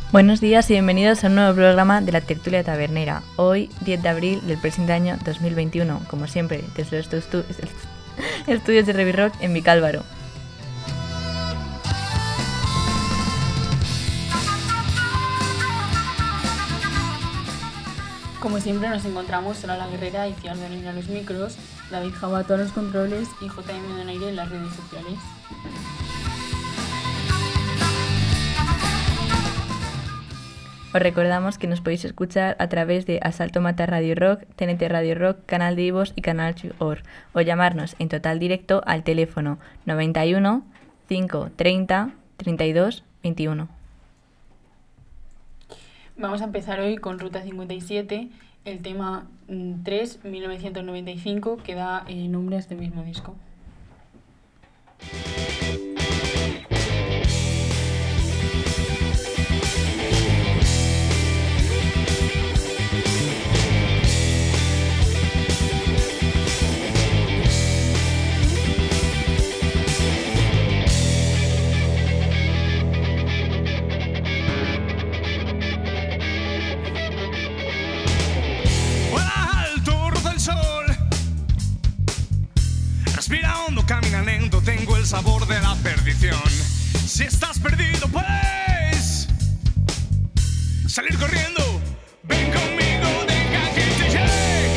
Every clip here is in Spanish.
Buenos días y bienvenidos a un nuevo programa de la Tertulia Tabernera. Hoy, 10 de abril del presente año 2021, como siempre, desde los estudios de Revirrock en Vicálvaro. Como siempre nos encontramos Sara la Guerrera y Ciar de Reina a los micros, David Jabato a los controles y JM Donaire en las redes sociales. Os recordamos que nos podéis escuchar a través de Asalto Mata Radio Rock, TNT Radio Rock, Canal de iVoox y Canal Or, o llamarnos en total directo al teléfono 91 530 32 21. Vamos a empezar hoy con Ruta 57, el tema 3, 1995, que da nombre a este mismo disco. Respira hondo, camina lento, tengo el sabor de la perdición. Si estás perdido, puedes salir corriendo. Ven conmigo, deja que te lleve.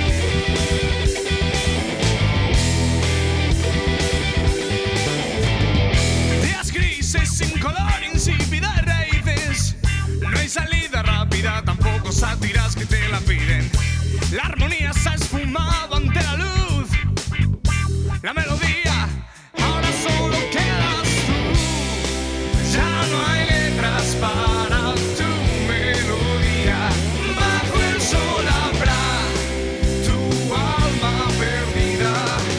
Días grises sin color, insípidas raíces. No hay salida rápida, tampoco sátiras que te la piden. La armonía se ha esfumado ante la luz. La melodía, ahora solo quedas tú. Ya no hay letras para tu melodía. Bajo el sol habrá tu alma perdida.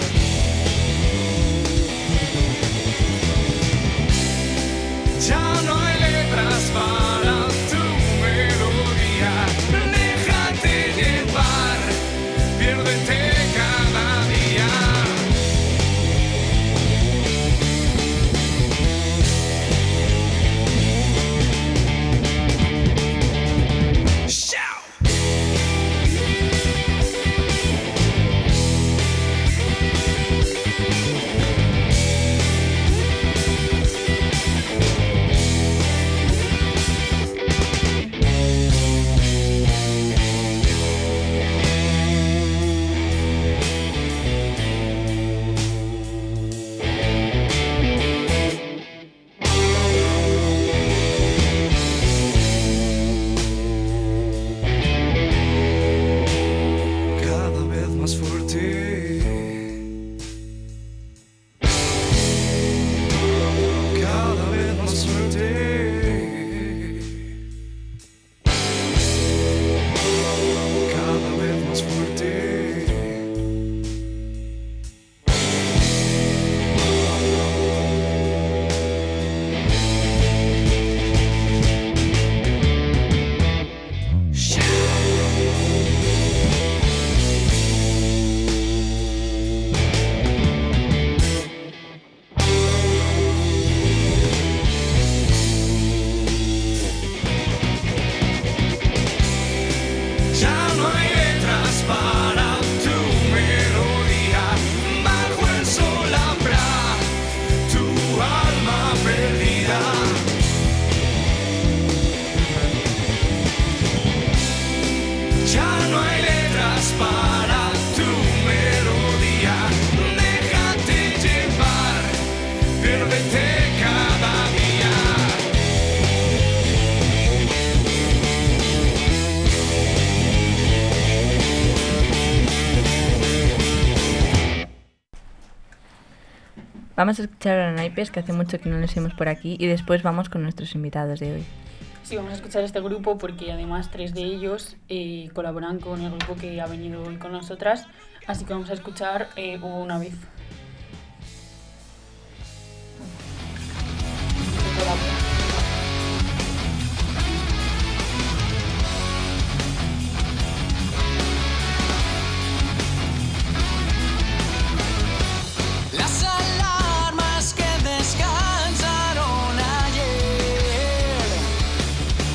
Ya no hay letras para tu melodía. Déjate llevar, piérdete cada día. Vamos a escuchar a Naipes, que hace mucho que no les vemos por aquí, y después vamos con nuestros invitados de hoy. Sí, vamos a escuchar este grupo porque además 3 de ellos colaboran con el grupo que ha venido hoy con nosotras, así que vamos a escuchar Hubo una vez. Las alarmas que descansaron ayer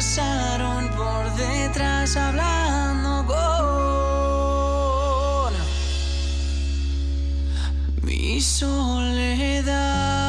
pasaron por detrás hablando con mi soledad.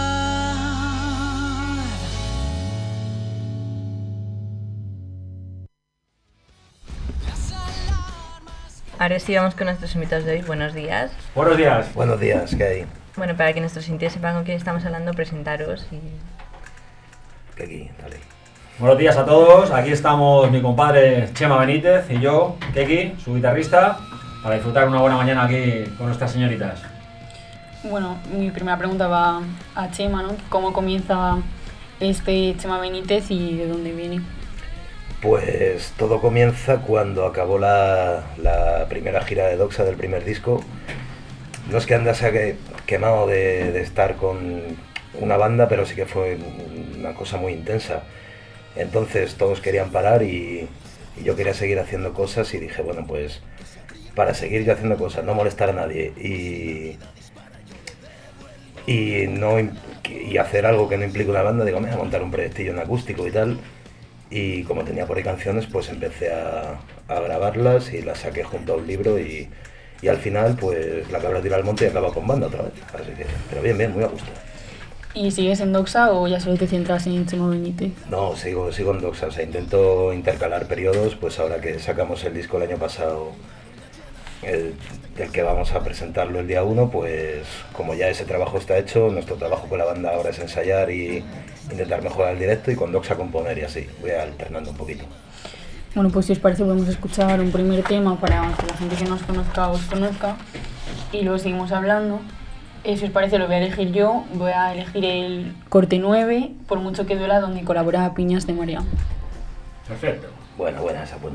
Ahora sí vamos con nuestros invitados de hoy. Buenos días. Buenos días. Buenos días, ¿qué hay? Bueno, para que nuestros síntesis sepan con quién estamos hablando, presentaros y... ¿Qué aquí? Dale. Buenos días a todos. Aquí estamos mi compadre Chema Benítez y yo, Keki, su guitarrista, para disfrutar una buena mañana aquí con nuestras señoritas. Bueno, mi primera pregunta va a Chema, ¿no? ¿Cómo comienza este Chema Benítez y de dónde viene? Pues todo comienza cuando acabó la primera gira de Doxa del primer disco. No es que andase quemado de estar con una banda, pero sí que fue una cosa muy intensa. Entonces todos querían parar y yo quería seguir haciendo cosas y dije, bueno, pues para seguir yo haciendo cosas, no molestar a nadie y hacer algo que no implique una banda, digo, me voy a montar un proyectillo en acústico y tal. Y como tenía por ahí canciones, pues empecé a grabarlas y las saqué junto a un libro y al final, pues la cabra tira al monte y acaba con banda otra vez. Así que, pero bien, muy a gusto. ¿Y sigues en Doxa o ya solo te centras en Chema Benítez? No, sigo en Doxa, o sea, intento intercalar periodos, pues ahora que sacamos el disco el año pasado, el que vamos a presentarlo el día 1, pues como ya ese trabajo está hecho, nuestro trabajo con la banda ahora es ensayar y intentar mejorar el directo y con Doxa componer y así, voy alternando un poquito. Bueno, pues si os parece podemos escuchar un primer tema para que la gente que nos conozca os conozca y luego seguimos hablando. Si os parece lo voy a elegir yo, voy a elegir el corte 9, Por mucho que duela, donde colabora Piñas de Marea. Perfecto. Buena, esa buena.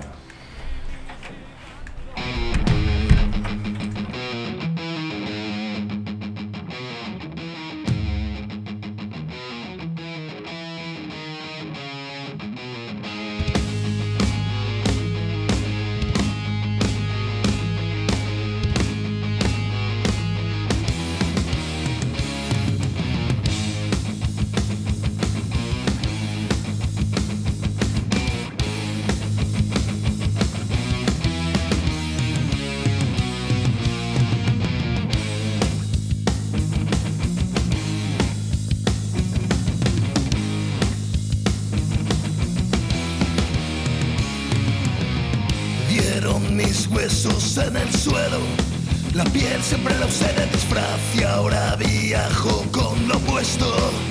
Mis huesos en el suelo, la piel siempre la usé de disfraz y ahora viajo con lo opuesto.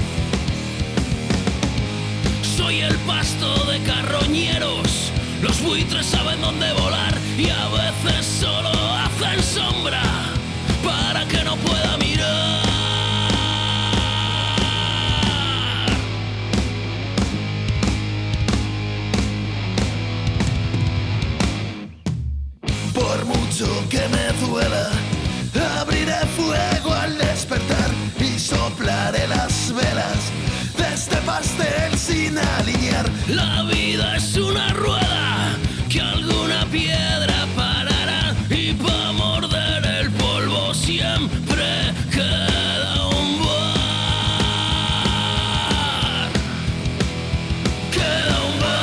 Soy el pasto de carroñeros, los buitres saben dónde volar y a veces solo hacen sombra para que no pueda mirar. Por mucho que me duela, abriré fuego al despertar y soplaré las velas de este pastel sin alinear. La vida es una rueda que alguna piedra parará y para morder el polvo siempre queda un bar. Queda un bar.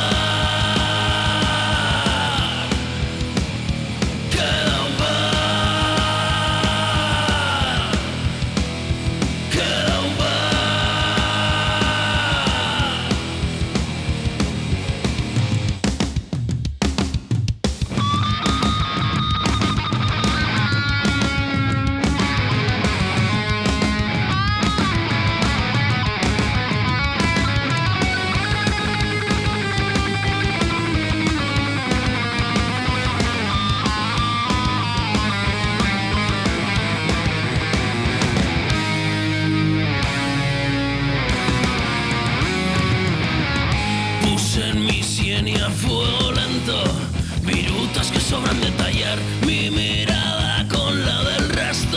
Sobran detallar mi mirada con la del resto.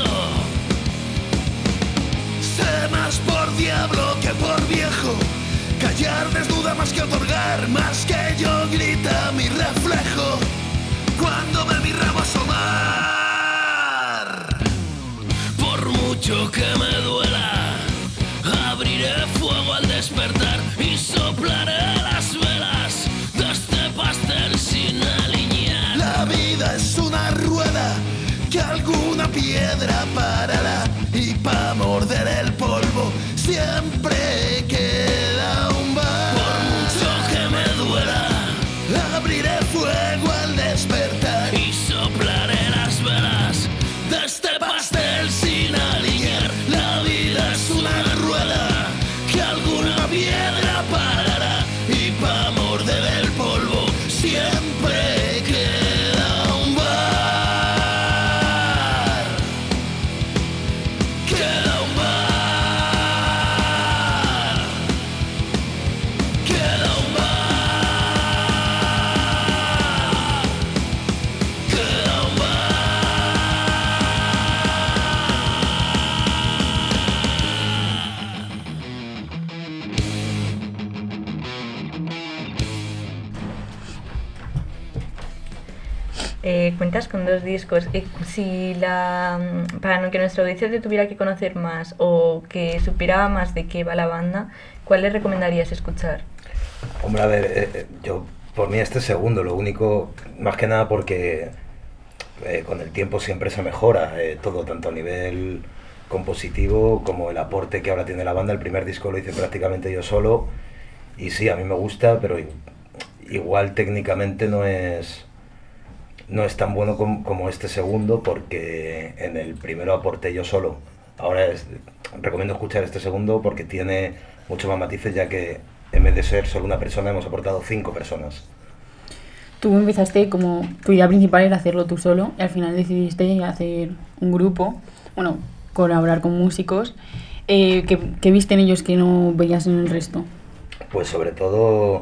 Sé más por diablo que por viejo. Callar desnuda más que otorgar, más que yo grita mi reflejo cuando me miraba asomar. Por mucho que me duela, abriré fuego al despertar y soplaré las velas piedra parará y pa' morder el polvo siempre queda un bar. Por mucho que me duela, abriré fuego al despertar y soplaré las velas de este pastel sin alinear. La vida es una rueda que alguna piedra parará y pa' morder el polvo siempre queda un bar. Queda un bar. Queda un bar. Queda un bar. Cuentas con 2 discos. Para que nuestra audiencia te tuviera que conocer más o que supiera más de qué va la banda, ¿cuál le recomendarías escuchar? Hombre, a ver, yo por mí este segundo, lo único, más que nada porque con el tiempo siempre se mejora todo, tanto a nivel compositivo como el aporte que ahora tiene la banda. El primer disco lo hice prácticamente yo solo y sí, a mí me gusta, pero igual técnicamente no es tan bueno como este segundo, porque en el primero aporté yo solo. Ahora recomiendo escuchar este segundo porque tiene mucho más matices, ya que en vez de ser solo una persona hemos aportado 5 personas. Tú empezaste como tu idea principal era hacerlo tú solo y al final decidiste hacer un grupo, bueno, colaborar con músicos. ¿Qué viste en ellos que no veías en el resto? Pues sobre todo,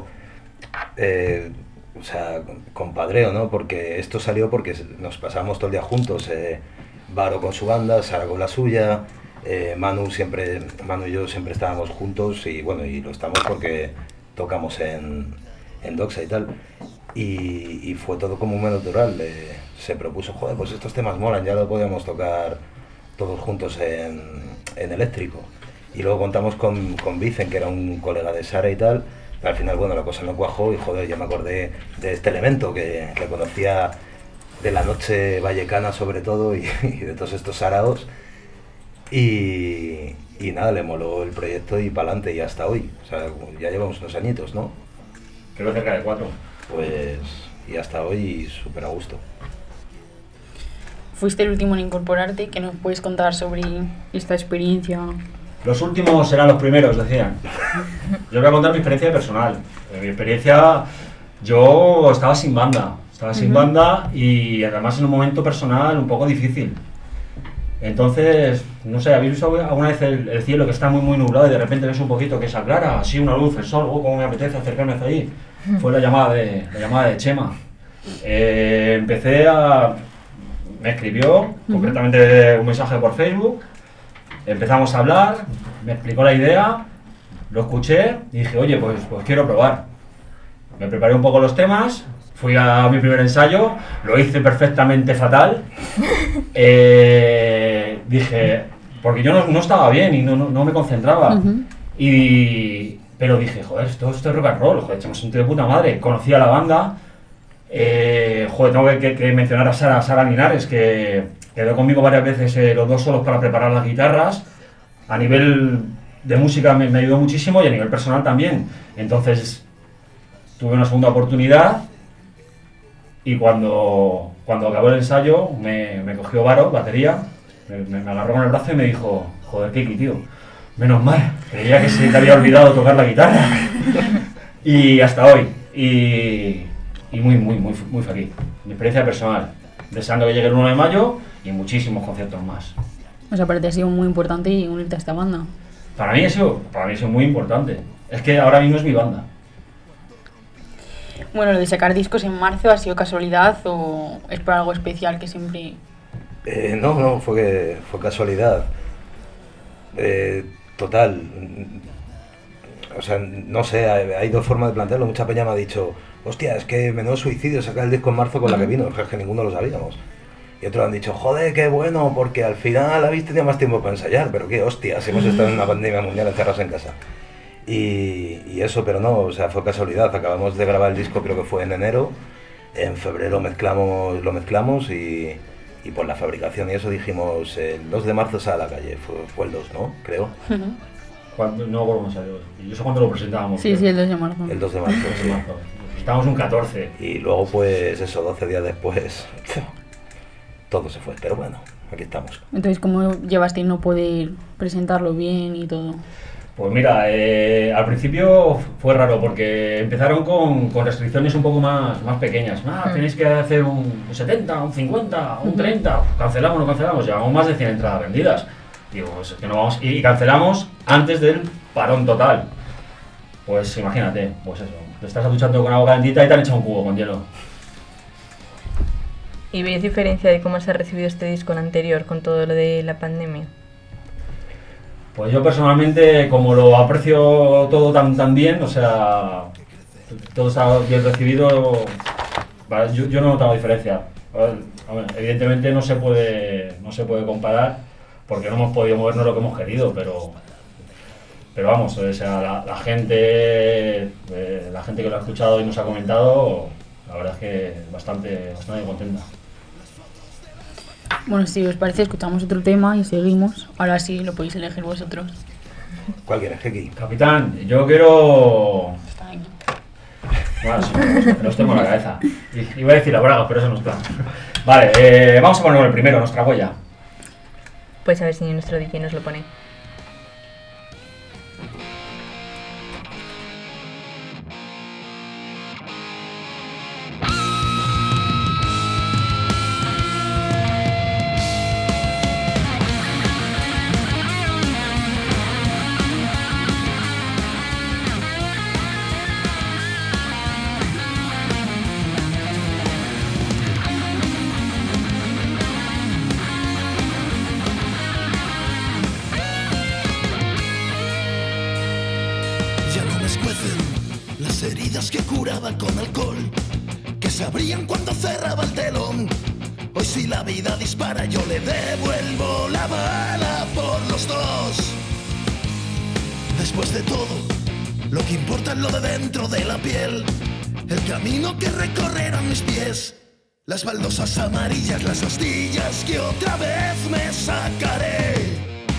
o sea, compadreo, ¿no? Porque esto salió porque nos pasamos todo el día juntos. Varo con su banda, Sara con la suya, Manu y yo siempre estábamos juntos y bueno, y lo estamos porque tocamos en Doxa y tal. Y fue todo como muy natural. Se propuso, joder, pues estos temas molan, ya lo podíamos tocar todos juntos en eléctrico. Y luego contamos con Vicen, que era un colega de Sara y tal. Al final, bueno, la cosa no cuajó y joder, yo me acordé de este elemento que conocía de la noche vallecana sobre todo y de todos estos saraos. Y nada, le moló el proyecto y pa'lante y hasta hoy. O sea, ya llevamos unos añitos, ¿no? Creo cerca de 4. Pues, y hasta hoy súper a gusto. Fuiste el último en incorporarte. ¿Qué nos puedes contar sobre esta experiencia? Los últimos serán los primeros, decían. Yo voy a contar mi experiencia personal. Mi experiencia, yo estaba sin banda. Y además en un momento personal un poco difícil. Entonces, no sé, ¿habéis visto alguna vez el cielo que está muy muy nublado y de repente ves un poquito que se aclara, así una luz, el sol, cómo me apetece acercarme hacia allí? Fue la llamada de Chema. Me escribió concretamente un mensaje por Facebook, empezamos a hablar, me explicó la idea, lo escuché y dije, oye, pues quiero probar. Me preparé un poco los temas, fui a mi primer ensayo, lo hice perfectamente fatal. Dije, porque yo no estaba bien y no me concentraba. Pero dije, joder, esto es rock and roll, joder, echamos un tío de puta madre. Conocí a la banda, joder, tengo que mencionar a Sara Linares, que quedó conmigo varias veces los dos solos para preparar las guitarras. A nivel de música me ayudó muchísimo y a nivel personal también. Entonces tuve una segunda oportunidad y cuando acabó el ensayo me cogió Varo, batería, me agarró con el brazo y me dijo, joder, Kiki, tío, menos mal, creía que se te había olvidado tocar la guitarra. Y hasta hoy, y muy feliz. Mi experiencia personal, deseando que llegue el 1 de mayo y muchísimos conciertos más. O sea, para ti ha sido muy importante unirte a esta banda. Para mí ha sido muy importante. Es que ahora mismo es mi banda. Bueno, lo de sacar discos en marzo, ¿ha sido casualidad o es por algo especial que siempre...? No, fue casualidad. Total. O sea, no sé, hay dos formas de plantearlo. Mucha peña me ha dicho, hostia, es que menudo suicidio sacar el disco en marzo con la que vino, es que ninguno lo sabíamos. Y otros han dicho, joder, qué bueno, porque al final habéis tenido más tiempo para ensayar, pero qué hostia, si hemos estado en una pandemia mundial encerrados en casa. Y eso, pero no, o sea, fue casualidad. Acabamos de grabar el disco, creo que fue en enero, en febrero lo mezclamos y y por la fabricación y eso dijimos el 2 de marzo sale a la calle, fue el 2, ¿no? Creo. No volvemos a salió. Y eso cuando lo presentábamos. Sí, sí, el 2 de marzo. El 2 de marzo, sí. Lo presentábamos un 14. Y luego pues eso, 12 días después, todo se fue, pero bueno, aquí estamos. Entonces, ¿cómo llevaste no poder presentarlo bien y todo? Pues mira, al principio fue raro porque empezaron con restricciones un poco más pequeñas. Tenéis que hacer un 70, un 50, un 30, cancelamos, no cancelamos, llevamos más de 100 entradas vendidas. Digo, pues que no vamos, y cancelamos antes del parón total. Pues imagínate, pues eso, te estás duchando con agua calentita y te han echado un cubo con hielo. ¿Y veis diferencia de cómo se ha recibido este disco al anterior con todo lo de la pandemia? Pues yo personalmente, como lo aprecio todo tan bien, o sea, todo está bien recibido, yo no he notado diferencia. Evidentemente no se puede comparar porque no hemos podido movernos lo que hemos querido, pero vamos, o sea, la gente que lo ha escuchado y nos ha comentado, la verdad es que bastante contenta. Bueno, si os parece, escuchamos otro tema y seguimos. Ahora sí, lo podéis elegir vosotros. ¿Cuál quieres, Keki? Capitán, yo quiero... Está aquí. Bueno, sí, los tengo en la cabeza. Iba a decir la braga, pero eso no está. Vale, vamos a poner el primero, Nuestra Huella. Pues a ver si nuestro DJ nos lo pone. Las heridas que curaba con alcohol, que se abrían cuando cerraba el telón. Hoy si la vida dispara yo le devuelvo la bala por los dos. Después de todo, lo que importa es lo de dentro de la piel, el camino que recorrerán mis pies, las baldosas amarillas, las astillas que otra vez me sacaré.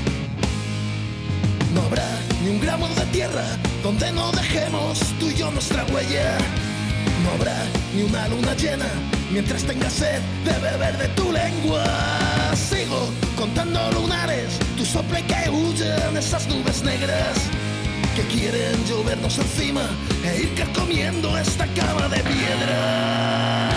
No habrá ni un gramo de tierra donde no dejemos tú y yo nuestra huella. No habrá ni una luna llena mientras tenga sed de beber de tu lengua. Sigo contando lunares, tu sopla y que huyen esas nubes negras que quieren llovernos encima e ir carcomiendo esta cama de piedra.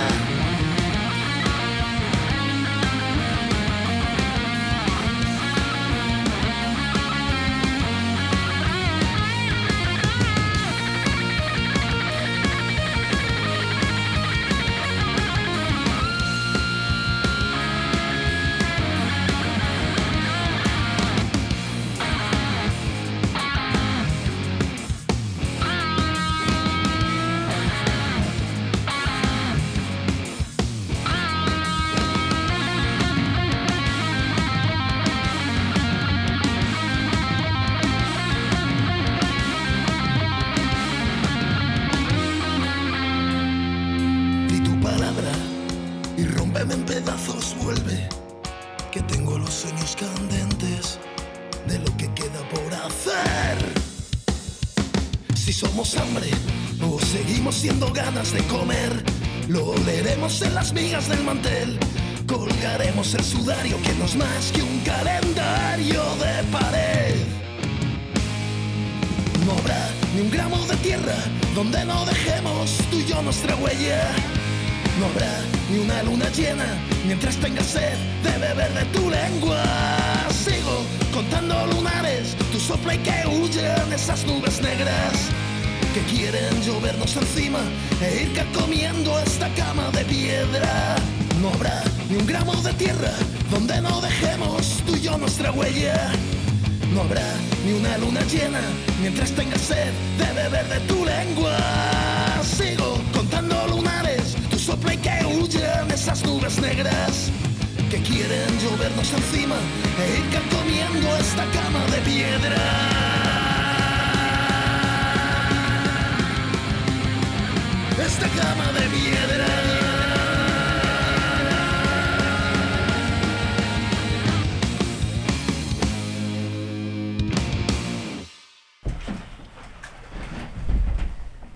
En pedazos vuelve, que tengo los sueños candentes de lo que queda por hacer. Si somos hambre o seguimos siendo ganas de comer, lo oleremos en las migas del mantel, colgaremos el sudario que no es más que un calendario de pared. No habrá ni un gramo de tierra donde no dejemos tú y yo nuestra huella. No habrá ni una luna llena mientras tengas sed de beber de tu lengua. Sigo contando lunares, tu sopla y que huyen esas nubes negras que quieren llovernos encima e ir carcomiendo esta cama de piedra. No habrá ni un gramo de tierra donde no dejemos tú y yo nuestra huella. No habrá ni una luna llena mientras tengas sed de beber de tu lengua. Sigo contando lunares, tu sopla y que huyen esas nubes negras que quieren llovernos encima e ir carcomiendo esta cama de piedra. Esta cama de piedra.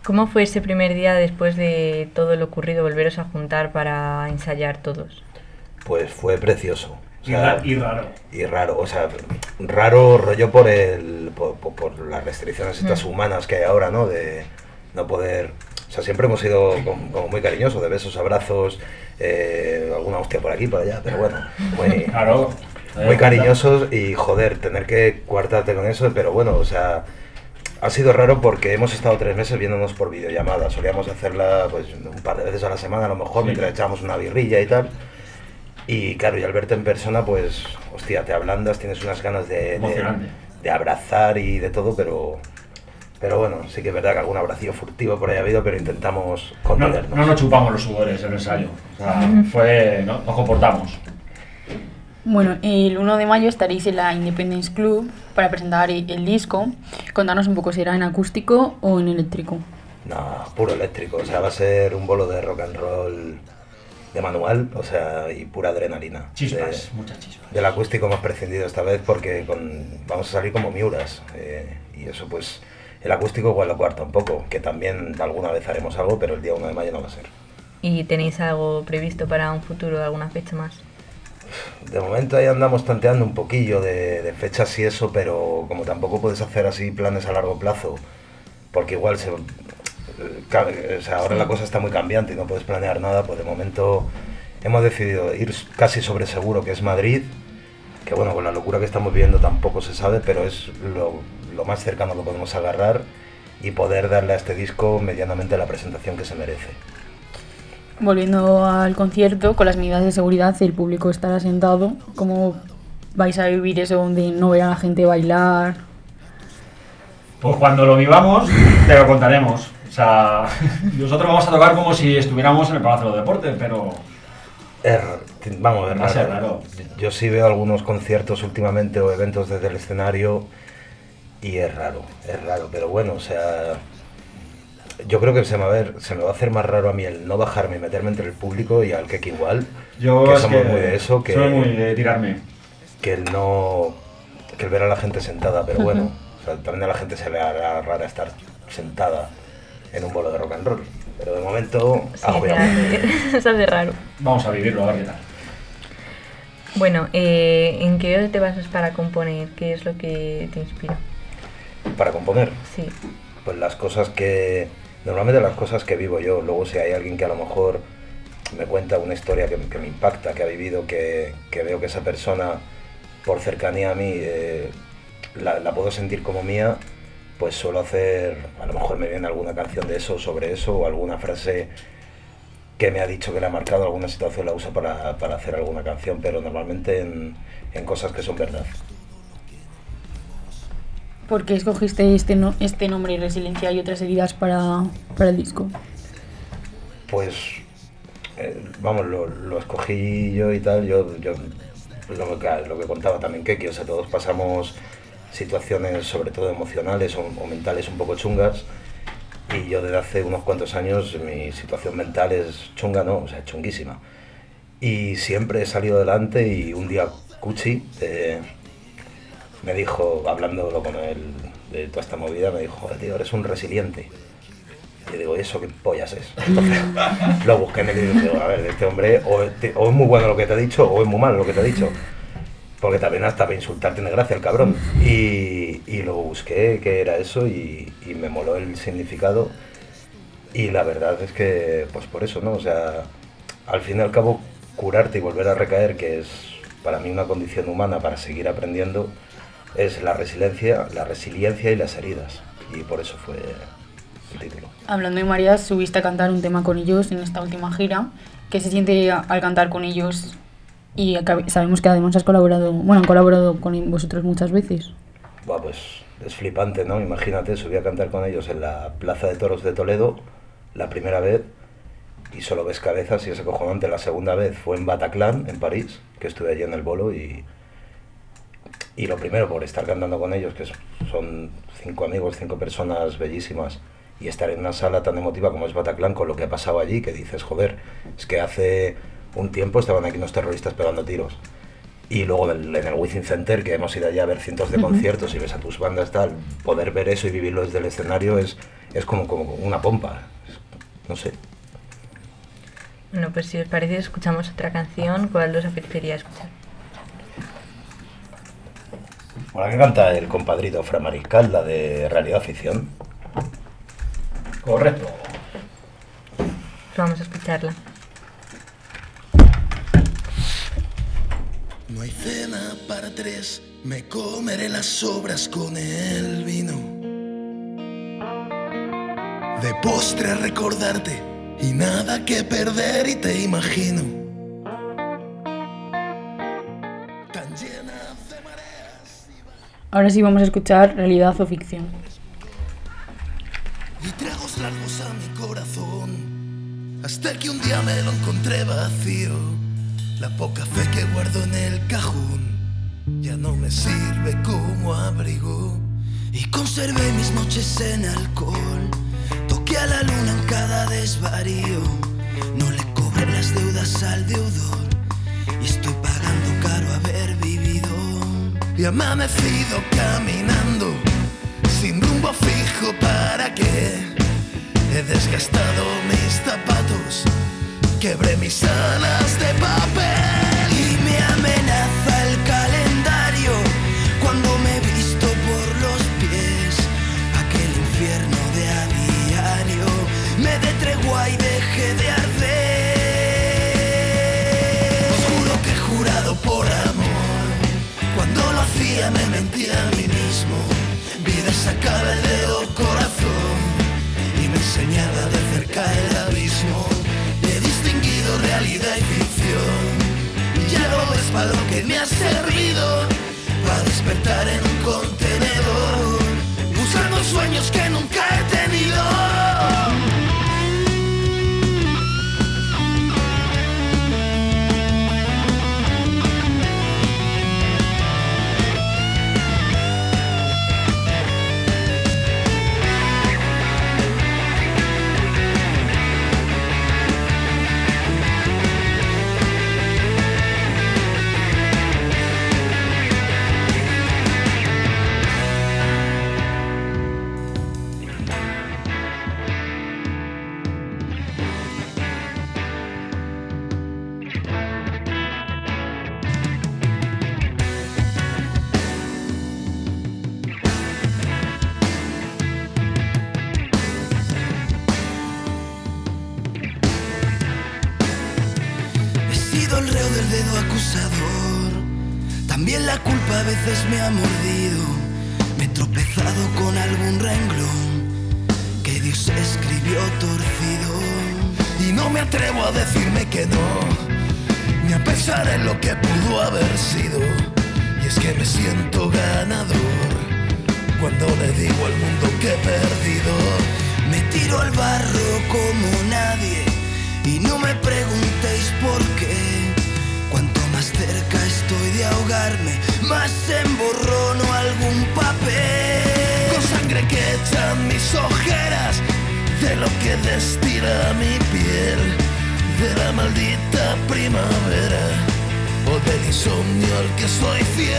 ¿Cómo fue ese primer día después de todo lo ocurrido, volveros a juntar para ensayar todos? Pues fue precioso. O Y sea, raro. Y raro, o sea, raro rollo por las restricciones estas humanas que hay ahora, ¿no? De no poder... O sea, siempre hemos sido como muy cariñosos, de besos, abrazos, alguna hostia por aquí, por allá, pero bueno, Claro. muy cariñosos y joder, tener que coartarte con eso, pero bueno, o sea, ha sido raro porque hemos estado 3 meses viéndonos por videollamada, solíamos hacerla pues un par de veces a la semana a lo mejor, Sí. mientras echábamos una birrilla y tal. Y claro, y al verte en persona, pues, hostia, te ablandas, tienes unas ganas Emocionante. de abrazar y de todo, pero bueno, sí que es verdad que algún abracillo furtivo por ahí ha habido, pero intentamos No, contenernos. no nos chupamos los sudores en el ensayo. O sea, nos comportamos. Bueno, el 1 de mayo estaréis en la Independence Club para presentar el disco. Contanos un poco, ¿será en acústico o en eléctrico? No, puro eléctrico, o sea, va a ser un bolo de rock and roll de manual, o sea, y pura adrenalina. Chispas, muchas chispas. Del acústico hemos prescindido esta vez porque vamos a salir como Miuras, y eso pues, el acústico igual lo cuarta un poco, que también alguna vez haremos algo, pero el día 1 de mayo no va a ser. ¿Y tenéis algo previsto para un futuro, alguna fecha más? De momento ahí andamos tanteando un poquillo de fechas y eso, pero como tampoco puedes hacer así planes a largo plazo, porque igual o sea, ahora la cosa está muy cambiante y no puedes planear nada, pues de momento hemos decidido ir casi sobre seguro, que es Madrid, que bueno, con la locura que estamos viviendo tampoco se sabe, pero es lo más cercano que podemos agarrar y poder darle a este disco medianamente la presentación que se merece. Volviendo al concierto, con las medidas de seguridad, el público estará sentado. ¿Cómo vais a vivir eso donde no ver a la gente bailar? Pues cuando lo vivamos, te lo contaremos. O sea, nosotros vamos a tocar como si estuviéramos en el Palacio de los Deportes, pero Vamos a ver, va a ser raro. Yo sí veo algunos conciertos últimamente o eventos desde el escenario y es raro, pero bueno, o sea, yo creo que se me va a hacer más raro a mí el no bajarme y meterme entre el público y al que igual, Yo que es somos que muy de eso, que soy muy de tirarme. que el ver a la gente sentada, pero bueno, o sea, también a la gente se le hará rara estar sentada en un bolo de rock and roll, pero de momento Sí, agobiamos. se hace raro. Vamos a vivirlo, a ver qué tal. Bueno, ¿en qué te basas para componer? ¿Qué es lo que te inspira? Para componer, Sí. pues normalmente las cosas que vivo yo. Luego si hay alguien que a lo mejor me cuenta una historia que me impacta, que ha vivido, que veo que esa persona por cercanía a mí la puedo sentir como mía, pues suelo hacer, a lo mejor me viene alguna canción de eso, sobre eso, o alguna frase que me ha dicho que le ha marcado, alguna situación la uso para hacer alguna canción, pero normalmente en cosas que son verdad. ¿Por qué escogiste este nombre, Resiliencia y otras heridas, para el disco? Pues, vamos, lo escogí yo y tal, yo lo que contaba también Keki, o sea, todos pasamos situaciones sobre todo emocionales o mentales un poco chungas, y yo desde hace unos cuantos años mi situación mental es chunga, ¿no? O sea, chunguísima. Y siempre he salido adelante y un día Cuchi me dijo, hablándolo con él de toda esta movida, me dijo, joder, tío, eres un resiliente. Y yo digo, ¿eso qué pollas es? Entonces, lo busqué en el libro y digo, a ver, este hombre o es muy bueno lo que te ha dicho o es muy malo lo que te ha dicho. Porque también hasta para insultar tiene gracia el cabrón. Y lo busqué, que era eso, y me moló el significado. Y la verdad es que, pues por eso, ¿no? O sea, al fin y al cabo, curarte y volver a recaer, que es para mí una condición humana para seguir aprendiendo, es la resiliencia y las heridas. Y por eso fue el título. Hablando de María, subiste a cantar un tema con ellos en esta última gira. ¿Qué se siente al cantar con ellos? Y sabemos que además han colaborado con vosotros muchas veces. Buah, pues es flipante, ¿no? Imagínate, subí a cantar con ellos en la Plaza de Toros de Toledo la primera vez y solo ves cabezas, y es acojonante. La segunda vez fue en Bataclan, en París, que estuve allí en el bolo, y lo primero por estar cantando con ellos, que son 5 amigos, 5 personas bellísimas, y estar en una sala tan emotiva como es Bataclan, con lo que ha pasado allí, que dices, joder, es que hace un tiempo estaban aquí unos terroristas pegando tiros. Y luego en el Wizzing Center, que hemos ido allá a ver cientos de conciertos y ves a tus bandas tal, poder ver eso y vivirlo desde el escenario es es como una pompa, no sé. Bueno, pues si os parece, escuchamos otra canción. ¿Cuál os apetecería escuchar? Bueno, que canta el compadrito Fra Mariscal, la de Realidad Ficción. Correcto. Pues vamos a escucharla. No hay cena para tres, me comeré las sobras con el vino. De postre a recordarte y nada que perder y te imagino. Tan llena de mareas Ahora sí vamos a escuchar realidad o ficción. y tragos largos a mi corazón, hasta que un día me lo encontré vacío. La poca fe que guardo en el cajón ya no me sirve como abrigo. Y conservé mis noches en alcohol, toqué a la luna en cada desvarío. No le cobré las deudas al deudor y estoy pagando caro haber vivido. Y amanecido caminando sin rumbo fijo, ¿para qué? He desgastado mis zapatos, quebré mis alas de papel y me amenaza el calendario cuando me visto por los pies. Aquel infierno de a diario me dé tregua y deje de arder. Os juro que he jurado por amor, cuando lo hacía me mentía a mí mismo. Vida sacaba el dedo corazón y me enseñaba de cerca el abismo. He distinguido realidad y ficción y ya lo ves para lo que me ha servido, para despertar en un contenedor, buscando sueños que nunca he tenido. El reo del dedo acusador, también la culpa a veces me ha mordido. Me he tropezado con algún renglón que Dios escribió torcido y no me atrevo a decirme que no, ni a pensar en lo que pudo haber sido. Y es que me siento ganador cuando le digo al mundo que he perdido. Me tiro al barro como nadie y no me preguntéis por qué. Cuanto más cerca estoy de ahogarme, más emborrono algún papel. Con sangre que echan mis ojeras, de lo que destila mi piel, de la maldita primavera o del insomnio al que soy fiel.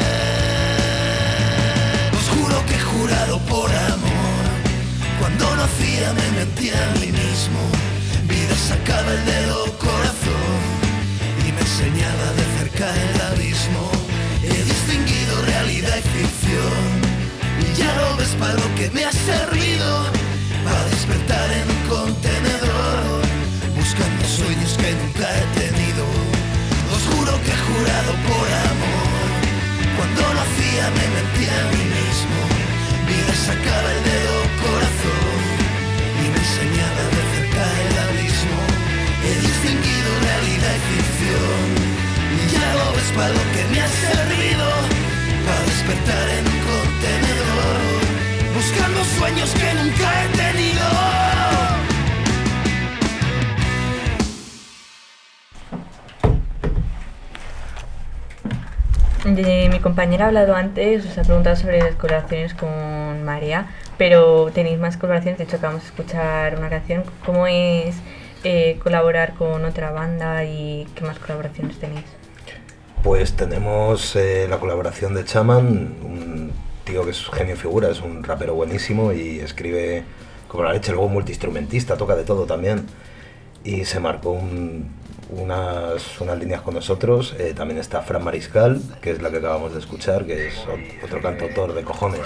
Os juro que he jurado por amor, cuando lo hacía me mentía a mí mismo. Vida sacaba el dedo corazón y me enseñaba de cerca el abismo. He distinguido realidad y ficción y ya lo ves para lo que me ha servido, para despertar en un contenedor, buscando sueños que nunca he tenido. Os juro que he jurado por amor, cuando lo hacía me mentía a mí mismo. Vida sacaba el dedo corazón y me enseñaba de cerca el abismo. He distinguido realidad y ficción y ya lo ves para lo que me ha servido, para despertar en un contenedor, buscando sueños que nunca he tenido. Mi compañera ha hablado antes, os ha preguntado sobre las colaboraciones con María, pero tenéis más colaboraciones. De hecho, acabamos de escuchar una canción. ¿Cómo es colaborar con otra banda y qué más colaboraciones tenéis? Pues tenemos la colaboración de Chaman, un tío que es genio y figura, es un rapero buenísimo y escribe como la leche, luego multiinstrumentista, toca de todo también. Y se marcó unas líneas con nosotros. También está Fran Mariscal, que es la que acabamos de escuchar, que es otro cantautor de cojones.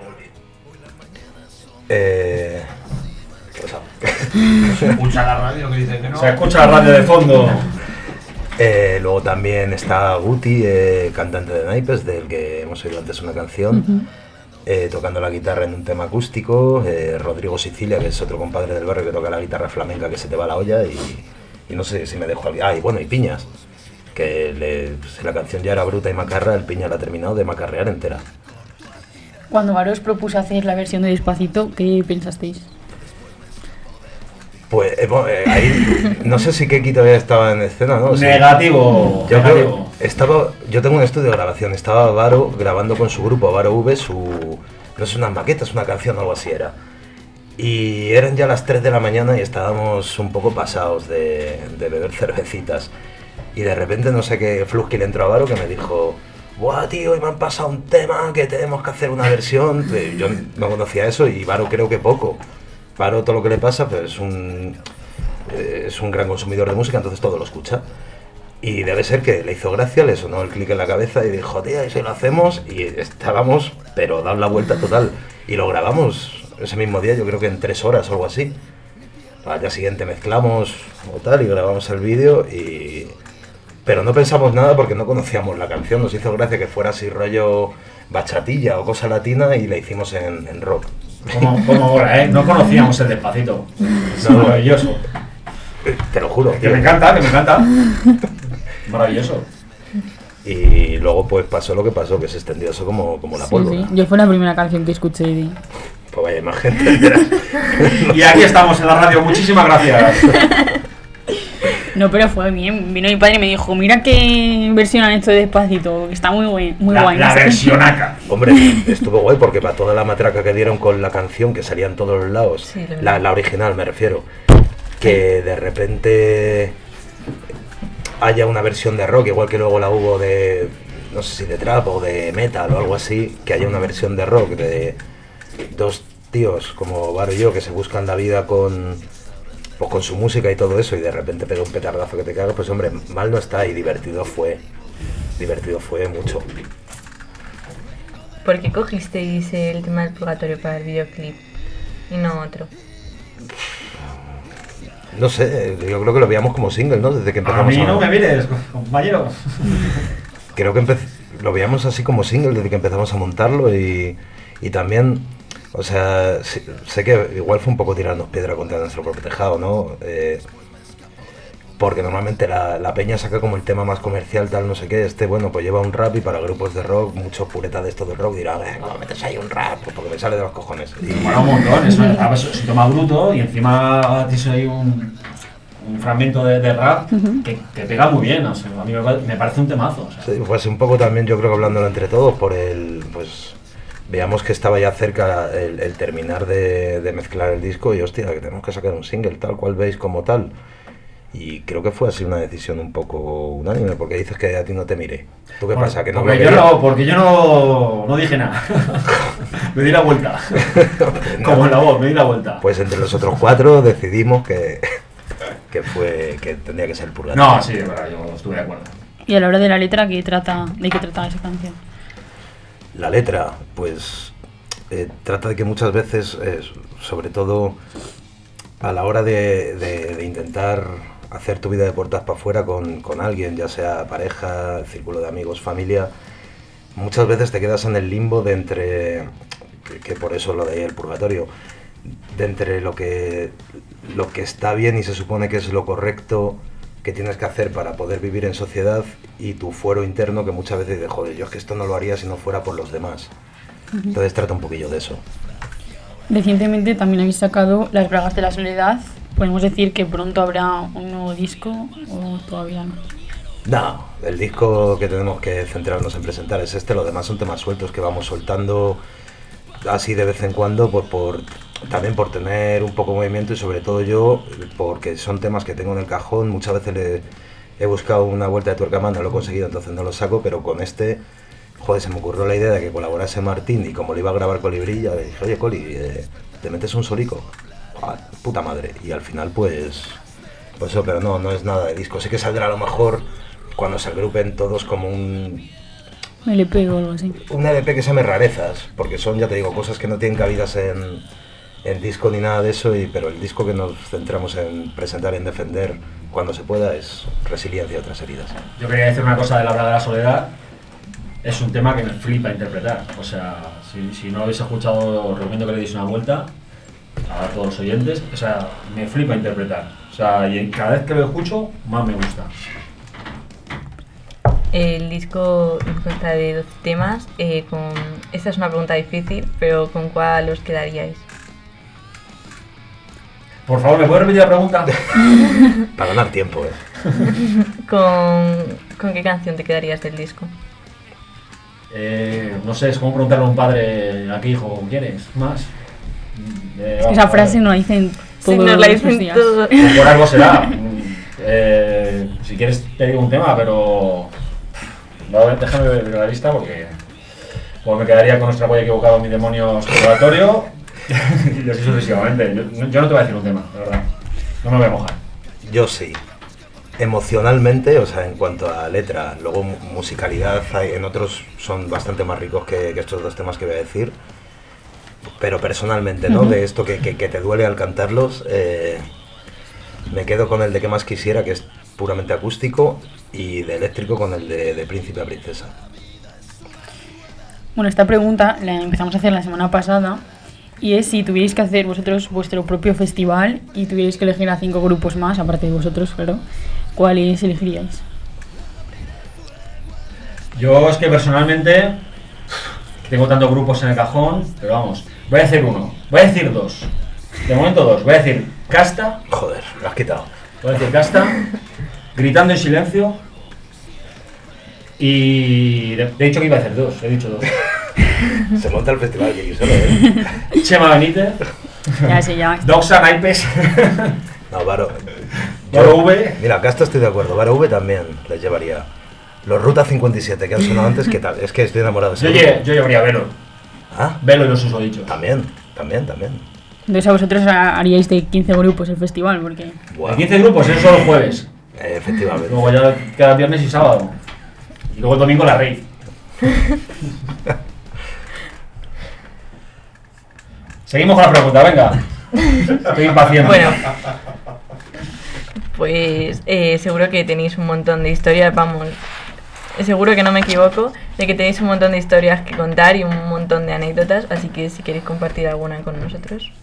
¿Qué pasa? Se escucha la radio que dice que no. Se escucha la radio de fondo. Luego también está Guti, cantante de Naipes, del que hemos oído antes una canción, tocando la guitarra en un tema acústico. Rodrigo Sicilia, que es otro compadre del barrio que toca la guitarra flamenca que se te va la olla, y no sé si me dejo alguien. Y bueno, y Piñas, que si la canción ya era bruta y macarra, el Piña la ha terminado de macarrear entera. Cuando Varo os propuso hacer la versión de Despacito, ¿qué pensasteis? Pues ahí no sé si Keki todavía estaba en escena, ¿no? Negativo. Yo tengo un estudio de grabación, estaba Varo grabando con su grupo, Varo V, no es una maqueta, es una canción o algo así era. Y eran ya las 3 de la mañana y estábamos un poco pasados de beber cervecitas. Y de repente no sé qué Flusky le entró a Varo que me dijo: buah, tío, hoy me han pasado un tema que tenemos que hacer una versión. Yo no conocía eso y Varo creo que poco. Varo todo lo que le pasa, pero es un gran consumidor de música, entonces todo lo escucha. Y debe ser que le hizo gracia, le sonó el clic en la cabeza y dijo: tía, ¿y si lo hacemos? Y estábamos, pero dado la vuelta total. Y lo grabamos ese mismo día, yo creo que en 3 horas o algo así. Al día siguiente mezclamos o tal y grabamos el vídeo pero no pensamos nada porque no conocíamos la canción. Nos hizo gracia que fuera así rollo bachatilla o cosa latina y la hicimos en rock. Como ahora, no conocíamos el Despacito. Es maravilloso. Te lo juro. Que me encanta, Maravilloso. Y luego pues pasó lo que pasó, que se extendió eso como la pólvora. Sí. Yo fue la primera canción que escuché de... Pues vaya más gente. Y aquí estamos en la radio, muchísimas gracias. No, pero fue bien. Vino mi padre y me dijo: mira qué versión han hecho de Despacito, que está muy guay. La versionaca. Hombre, estuvo guay porque para toda la matraca que dieron con la canción, que salía en todos los lados, Sí, la original me refiero, que de repente haya una versión de rock, igual que luego la hubo de, no sé si de trap o de metal o algo así, que haya una versión de rock de 2 tíos como Varo y yo que se buscan la vida con su música y todo eso, y de repente pega un petardazo que te cagas, pues hombre, mal no está, y divertido fue mucho. ¿Por qué cogisteis el tema del purgatorio para el videoclip y no otro? No sé, yo creo que lo veíamos como single, ¿no? Desde que empezamos. A mí no me mires, compañero. Creo que lo veíamos así como single desde que empezamos a montarlo, y también, o sea, sé que igual fue un poco tirarnos piedra contra nuestro propio tejado, ¿no? Porque normalmente la peña saca como el tema más comercial, tal, no sé qué. Bueno, pues lleva un rap, y para grupos de rock, muchos puretas de esto del rock dirán: ¿cómo metes ahí un rap? Pues porque me sale de los cojones. Y bueno, un montón, eso es un tema bruto y encima tienes ahí un fragmento de rap que pega muy bien, o sea, a mí me parece un temazo. O sea. Sí, pues un poco también yo creo que hablándolo entre todos, pues veamos que estaba ya cerca el terminar de mezclar el disco, y hostia, que tenemos que sacar un single, tal cual veis como tal. Y creo que fue así una decisión un poco unánime, porque dices que a ti no te miré. ¿Tú qué pasa? ¿Que no porque yo no dije nada. Me di la vuelta. No. Como en la voz, me di la vuelta. Pues entre los otros 4 decidimos que tendría que ser el purgatorio. No, sí, verdad, yo estuve de acuerdo. Y a la hora de la letra, ¿de qué trata esa canción? La letra, pues trata de que muchas veces, sobre todo a la hora de intentar hacer tu vida de puertas para afuera con alguien, ya sea pareja, círculo de amigos, familia, muchas veces te quedas en el limbo de entre, que por eso lo de ahí el purgatorio, de entre lo que está bien y se supone que es lo correcto que tienes que hacer para poder vivir en sociedad, y tu fuero interno, que muchas veces dices: joder, yo es que esto no lo haría si no fuera por los demás. Entonces trata un poquillo de eso. Recientemente también habéis sacado Las Bragas de la Soledad. ¿Podemos decir que pronto habrá un nuevo disco o todavía no? No, el disco que tenemos que centrarnos en presentar es este, los demás son temas sueltos que vamos soltando así de vez en cuando, también por tener un poco de movimiento, y sobre todo yo, porque son temas que tengo en el cajón. Muchas veces le he buscado una vuelta de tuerca más, no lo he conseguido, entonces no lo saco, pero con este, joder, se me ocurrió la idea de que colaborase Martín, y como lo iba a grabar Colibrí, ya le dije: oye, Coli, ¿te metes un solico? puta madre. Y al final pues eso, pero no es nada de disco. Sí que saldrá a lo mejor cuando se agrupen todos como un LP o algo así. Un LP que se llame Rarezas, porque son, ya te digo, cosas que no tienen cabidas en disco ni nada de eso, pero el disco que nos centramos en presentar y en defender cuando se pueda es Resiliencia y otras heridas. Yo quería decir una cosa de La Hora de la Soledad. Es un tema que me flipa interpretar. O sea, si no habéis escuchado, os recomiendo que le deis una vuelta a todos los oyentes. O sea, me flipa interpretar. O sea, y cada vez que lo escucho, más me gusta. El disco consta de 12 temas. Esta es una pregunta difícil, pero ¿con cuál os quedaríais? Por favor, ¿me puedes repetir la pregunta? Para ganar tiempo, ¿Con qué canción te quedarías del disco? No sé, es como preguntarle a un padre a qué hijo quieres más. Esa frase no la dicen todos sí, nos la dicen los días. todos. Por algo será. Si quieres te digo un tema, pero déjame ver la lista porque me quedaría con Nuestra Huella Equivocado, Mi Demonio Exploratorio y así sucesivamente. Yo no te voy a decir un tema, la verdad. No me voy a mojar. Yo sí. Emocionalmente, o sea, en cuanto a letra, luego musicalidad, en otros son bastante más ricos que estos dos temas que voy a decir, pero personalmente, ¿no? De esto que te duele al cantarlos, me quedo con el de Que Más Quisiera, que es puramente acústico, y de eléctrico con el de Príncipe a Princesa. Bueno, esta pregunta la empezamos a hacer la semana pasada, y es si tuvierais que hacer vosotros vuestro propio festival y tuvierais que elegir a 5 grupos más, aparte de vosotros, claro, ¿cuáles elegiríais? Yo es que personalmente tengo tantos grupos en el cajón, pero vamos, voy a decir uno, voy a decir dos, de momento dos, voy a decir Casta. Joder, lo has quitado. Voy a decir Casta, Gritando en Silencio, y he dicho que iba a hacer dos, he dicho dos. Se monta el festival que yo solo, Chema Benítez, Ya sé, ya. Doxa Naipes, No, Varo V. Mira, Casta estoy de acuerdo, Varo V también les llevaría. Los Ruta 57 que han sonado antes, ¿qué tal? Es que estoy enamorado de ese Yo llevaría Velo. ¿Ah? Velo y los susodichos. También. Entonces a vosotros haríais de 15 grupos el festival, porque... Buah. De 15 grupos, eso solo jueves. Efectivamente. Luego ya queda viernes y sábado. Y luego el domingo la rave. Seguimos con la pregunta, venga. Estoy impaciente. Bueno, pues seguro que tenéis un montón de historias, vamos, seguro que no me equivoco, de que tenéis un montón de historias que contar y un montón de anécdotas, así que si queréis compartir alguna con nosotros.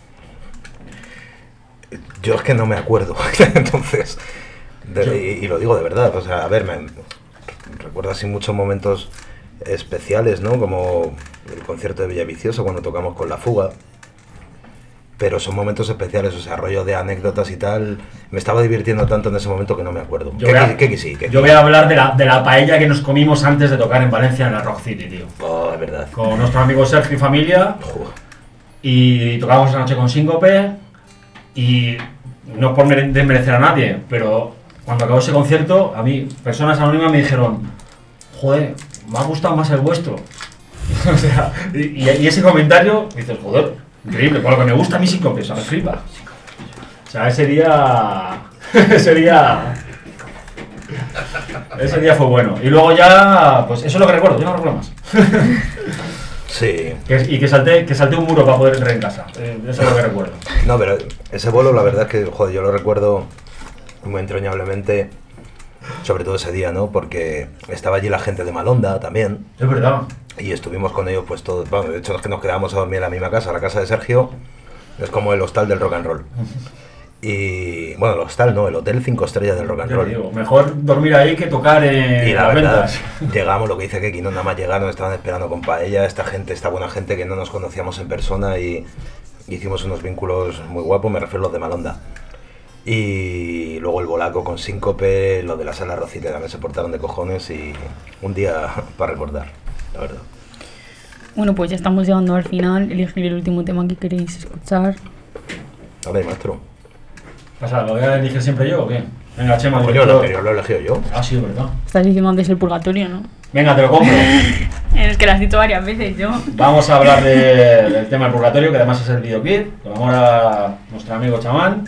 Yo es que no me acuerdo, entonces, y lo digo de verdad, o sea, a ver, me recuerdo así muchos momentos especiales, ¿no? Como el concierto de Villaviciosa cuando tocamos con La Fuga, pero son momentos especiales, o sea, rollo de anécdotas y tal, me estaba divirtiendo tanto en ese momento que no me acuerdo. Yo voy a hablar de la paella que nos comimos antes de tocar en Valencia en la Rock City, tío. Oh, es verdad. Con nuestro amigo Sergio y familia, y tocábamos esa noche con Síncope. Y no por desmerecer a nadie, pero cuando acabó ese concierto, a mí, personas anónimas me dijeron: joder, me ha gustado más el vuestro. O sea, y ese comentario, dices, joder, increíble, por lo que me gusta a mí Síncope, o sea, me flipa. O sea, ese día fue bueno. Y luego ya, pues eso es lo que recuerdo, yo no recuerdo más. Sí. Y que salté un muro para poder entrar en casa. Eso es lo que recuerdo. No, pero ese bolo la verdad es que, joder, yo lo recuerdo muy entrañablemente, sobre todo ese día, ¿no? Porque estaba allí la gente de Malonda también. Es verdad. Y estuvimos con ellos pues todos, bueno, de hecho es que nos quedábamos a dormir en la misma casa, la casa de Sergio, es como el hostal del rock and roll. Y bueno, el hostal no, el hotel 5 estrellas del rock and roll. Digo, mejor dormir ahí que tocar en y la las verdad, ventas. llegamos, lo que dice Keki, no nada más llegar, nos estaban esperando con paella, esta buena gente que no nos conocíamos en persona y hicimos unos vínculos muy guapos, me refiero a los de Malonda. Y luego el bolaco con Síncope, lo de la sala Rosita también se portaron de cojones y un día para recordar, la verdad. Bueno, pues ya estamos llegando al final, elegir el último tema que queréis escuchar. A ver, maestro. Pasa, ¿lo voy a elegir siempre yo o qué? Venga, Chema, Coño, lo anterior lo he elegido yo. Ah, sí, verdad. Estás diciendo antes el purgatorio, ¿no? Venga, te lo compro. En el que lo has dicho varias veces yo. Vamos a hablar del tema del purgatorio, que además es el videoclip, con amor a nuestro amigo chamán.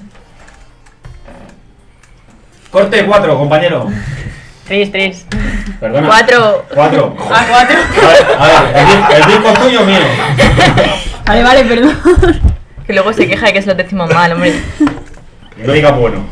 Corte 4, compañero. 3. Perdona. 4. 4. Ah, 4. A ver, el disco es tuyo o mío. Vale, perdón. Que luego se queja de que se lo decimos mal, hombre. Que lo diga bueno.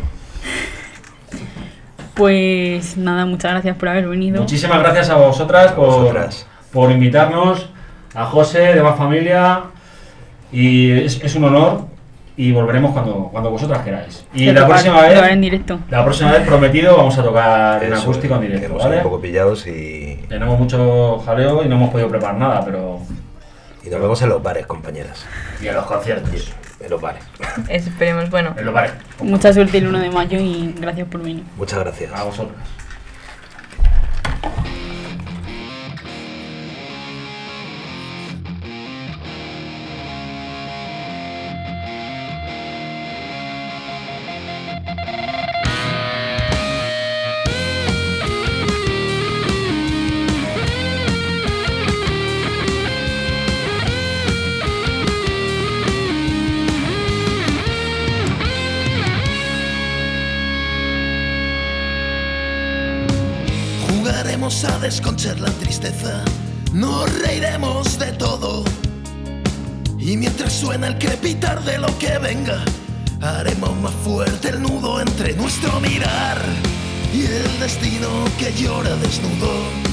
Pues nada, muchas gracias por haber venido. Muchísimas gracias a vosotras por invitarnos, a José de Más Familia, y es un honor, y volveremos cuando vosotras queráis. Y la próxima vez prometido, vamos a tocar en acústico en directo, hemos ¿vale? un poco pillados y Tenemos mucho jaleo y no hemos podido preparar nada, pero... Y nos vemos en los bares, compañeras. Y en los conciertos. En los bares. Esperemos, bueno. En los bares. Mucha suerte el 1 de mayo y gracias por venir. Muchas gracias. A vosotras. Jugaremos a desconchar la tristeza, nos reiremos de todo. Y mientras suena el crepitar de lo que venga, haremos más fuerte el nudo entre nuestro mirar y el destino que llora desnudo.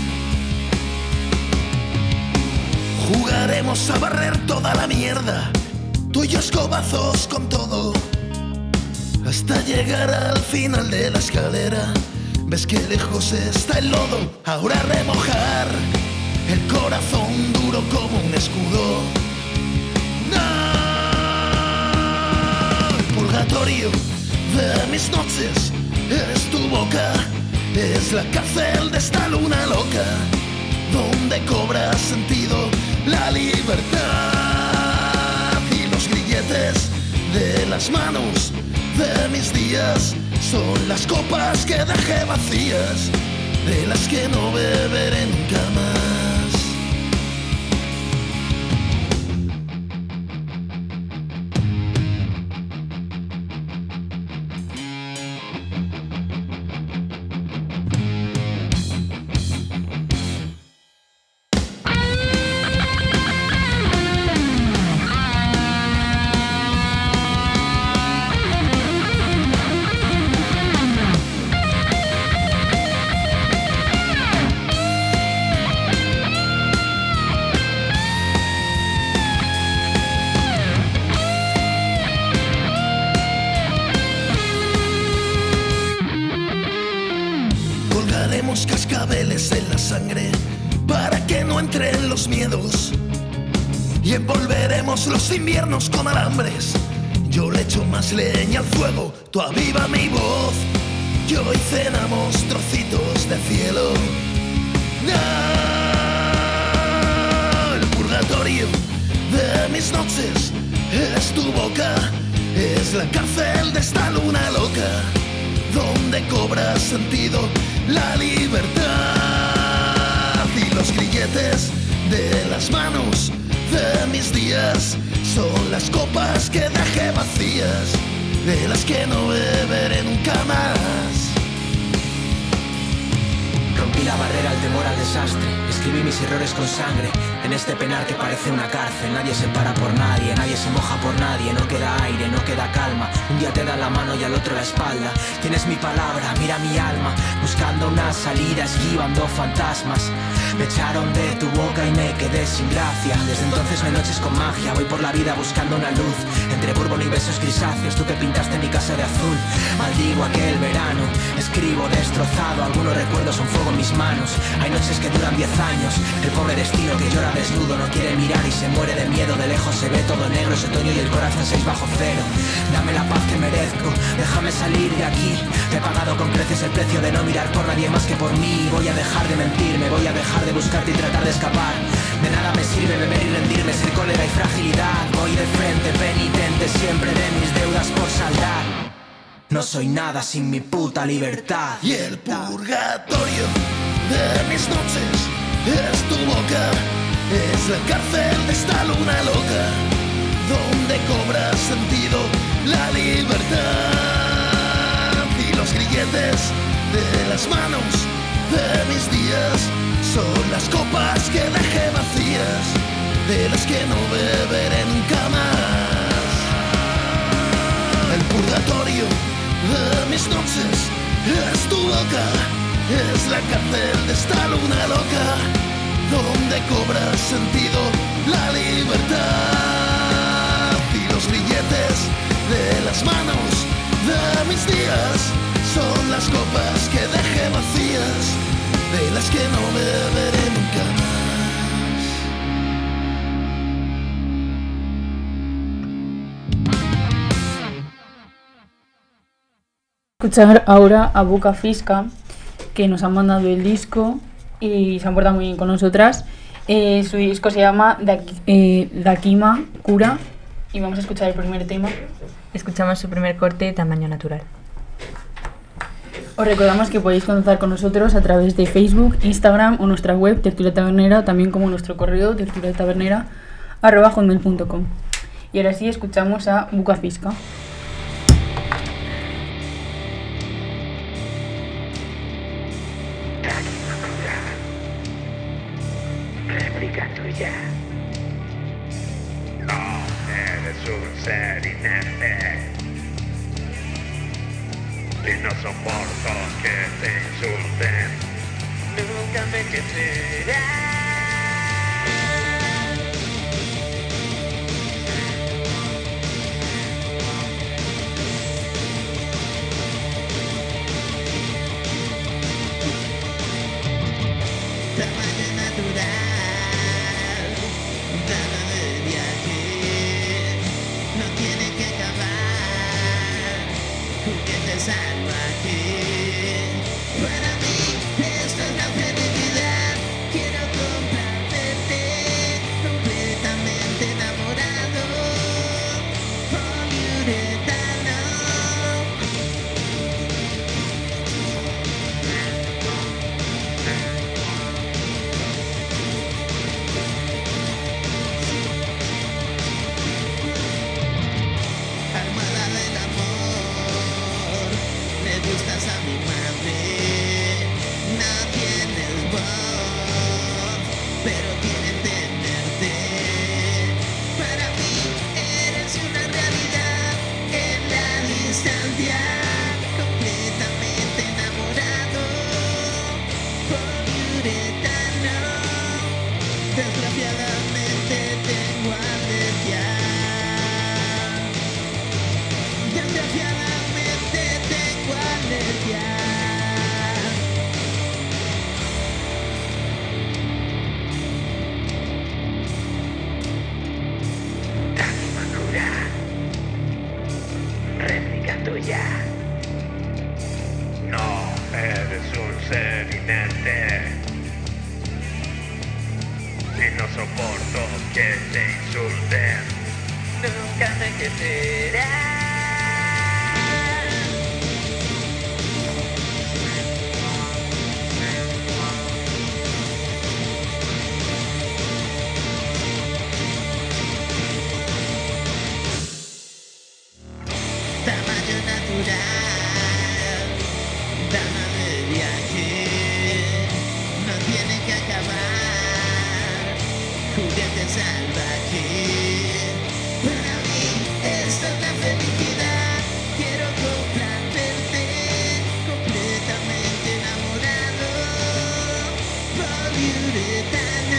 Jugaremos a barrer toda la mierda, tuyos cobazos con todo, hasta llegar al final de la escalera. Ves que lejos está el lodo, ahora remojar el corazón duro como un escudo. No, el purgatorio de mis noches es tu boca, es la cárcel de esta luna loca, donde cobra sentido la libertad. Y los grilletes de las manos de mis días son las copas que dejé vacías, de las que no beberé nunca más. Cascabeles en la sangre para que no entren los miedos, y envolveremos los inviernos con alambres. Yo le echo más leña al fuego, tú aviva mi voz, y hoy cenamos trocitos de cielo. No, el purgatorio de mis noches es tu boca, es la cárcel de esta luna loca, donde cobra sentido la libertad. Y los grilletes de las manos de mis días son las copas que dejé vacías, de las que no beberé nunca más. Rompí la barrera al temor al desastre, escribí mis errores con sangre en este penar que parece una cárcel. Nadie se para por nadie, nadie se moja por nadie, no queda aire, no queda calma. Un día te da la mano y al otro la espalda. Tienes mi palabra, mira mi alma, buscando una salida, esquivando fantasmas. Me echaron de tu boca y me quedé sin gracia. Desde entonces no hay noches con magia, voy por la vida buscando una luz entre bourbon y besos grisáceos. Tú que pintaste mi casa de azul, maldigo aquel verano. Escribo destrozado, algunos recuerdos son fuego en mis manos. Hay noches que duran 10 años, el pobre destino que llora desnudo no quiere mirar y se muere de miedo. De lejos se ve todo negro, es otoño y el corazón 6 bajo cero. Dame la paz que merezco, déjame salir de aquí. Te he pagado con creces el precio de no mirar por nadie más que por mí. Voy a dejar de mentirme, voy a dejar de buscarte y tratar de escapar. De nada me sirve beber y rendirme, ser cólera y fragilidad. Voy de frente, penitente siempre de mis deudas por saldar. No soy nada sin mi puta libertad. Y el purgatorio de mis noches es tu boca, es la cárcel de esta luna loca, donde cobra sentido la libertad. Y los grilletes de las manos de mis días son las copas que dejé vacías, de las que no beberé nunca más. El purgatorio de mis noches es tu boca, es la cárcel de esta luna loca, donde cobra sentido la libertad. Y los billetes de las manos de mis días son las copas que dejé vacías, de las que no beberé nunca más. Escuchar ahora a Boca Fisca, que nos han mandado el disco y se han portado muy bien con nosotras. Su disco se llama Dakima Cura y vamos a escuchar el primer tema. Escuchamos su primer corte, Tamaño Natural. Os recordamos que podéis contactar con nosotros a través de Facebook, Instagram o nuestra web Tertulia Tabernera, también como nuestro correo tertuliatabernera@hotmail.com. Y ahora sí escuchamos a Boca Fisca. Réplica tuya. No eres un ser inerte y no soporto que te insulten. Nunca me envejecerás. Tamaño natural, dama de viaje, no tiene que acabar, juguete salvaje. Para mí esto es la felicidad, quiero complacerte, completamente enamorado, poliuretano. Armada del amor, le gustas a mi madre, no tienes voz, pero quiere tenerte. Para mí eres una realidad en la distancia, completamente enamorado, poliuretano. Desgraciadamente tengo alergia. Desgraciadamente tengo alergia. Dakima Cura. Réplica tuya. No eres un ser inerte y no soporto que te insulten. Nunca me envejecerás. Tamaño natural, dama de viaje, no tiene que acabar, juguete salvaje. Para mí esto es la felicidad, quiero complacerte, completamente enamorado, poliuretano.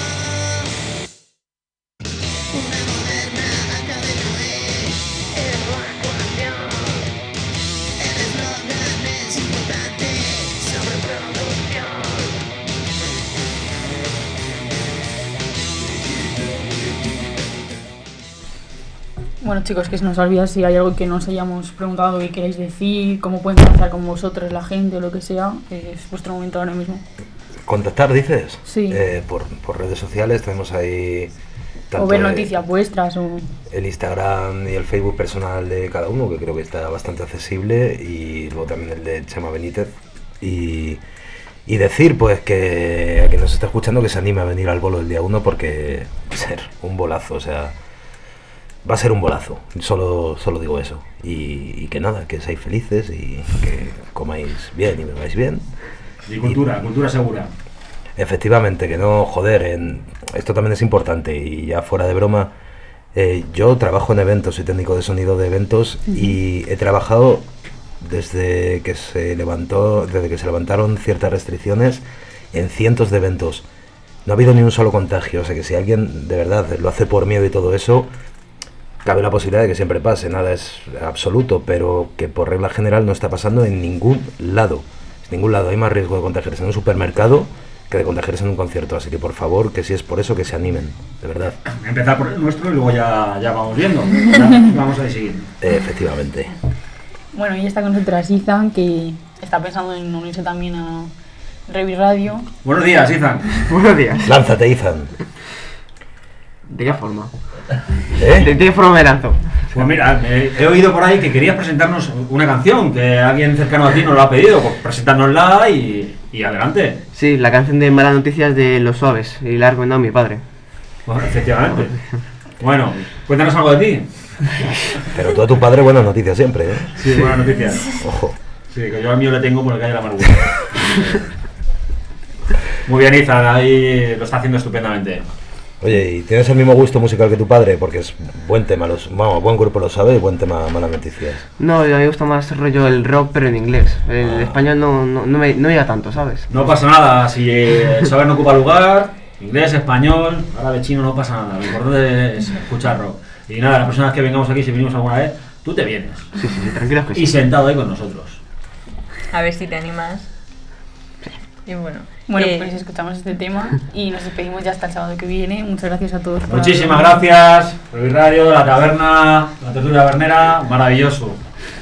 Una moderna Arca de Noé, evacuación. El eslogan es importante, sobreproducción. Bueno chicos, que se nos olvida si hay algo que nos hayamos preguntado que queráis decir, cómo pueden contactar con vosotros la gente o lo que sea, es vuestro momento ahora mismo. ¿Contactar, dices? Sí. Por redes sociales tenemos ahí... O ver noticias vuestras o... El Instagram y el Facebook personal de cada uno, que creo que está bastante accesible, y luego también el de Chema Benítez. Y Y decir, pues, que a quien nos está escuchando que se anime a venir al bolo el día 1 porque va a ser un bolazo, o sea, va a ser un bolazo, solo digo eso. Y que nada, que seáis felices y que comáis bien y bebáis bien. Y cultura segura. Efectivamente, que no, joder, esto también es importante y ya fuera de broma, yo trabajo en eventos, soy técnico de sonido de eventos y he trabajado desde que se levantaron ciertas restricciones en cientos de eventos. No ha habido ni un solo contagio, o sea que si alguien de verdad lo hace por miedo y todo eso, cabe la posibilidad de que siempre pase, nada es absoluto, pero que por regla general no está pasando en ningún lado. En ningún lado hay más riesgo de contagiarse en un supermercado que de contagiarse en un concierto, así que por favor, que si es por eso, que se animen, de verdad. Empezar por el nuestro y luego ya vamos viendo. Vamos a seguir. Efectivamente. Bueno, y está con nosotras Izan, que está pensando en unirse también a Revi Radio. Buenos días, Izan. Buenos días. Lánzate, Izan. ¿De qué forma? ¿Eh? ¿De qué forma me lanzo? Pues mira, he oído por ahí que querías presentarnos una canción, que alguien cercano a ti nos lo ha pedido, pues presentárnosla y adelante. Sí, la canción de Malas Noticias de Los Suaves, y la ha recomendado mi padre. Bueno, efectivamente. Bueno, cuéntanos algo de ti. Pero tú a tu padre buenas noticias siempre, ¿eh? Sí, buenas noticias. Ojo. Sí, que yo al mío le tengo por el calle de la amargura. Muy bien, Izan, ahí lo está haciendo estupendamente. Oye, ¿y tienes el mismo gusto musical que tu padre? Porque es buen tema, buen grupo lo sabe y buen tema Malas Noticias. No, a mí me gusta más rollo el rock, pero en inglés. El español no me llega tanto, ¿sabes? No pasa nada, si el saber no ocupa lugar, inglés, español, árabe, chino, no pasa nada. Lo importante es escuchar rock. Y nada, la próxima vez que vengamos aquí, si venimos alguna vez, tú te vienes. Sí, tranquilos que sí. Y sentado ahí con nosotros. A ver si te animas. Y bueno, pues escuchamos este tema y nos despedimos ya hasta el sábado que viene. Muchas gracias a todos. Muchísimas gracias. Revi Radio, la taberna, la tertulia tabernera, maravilloso.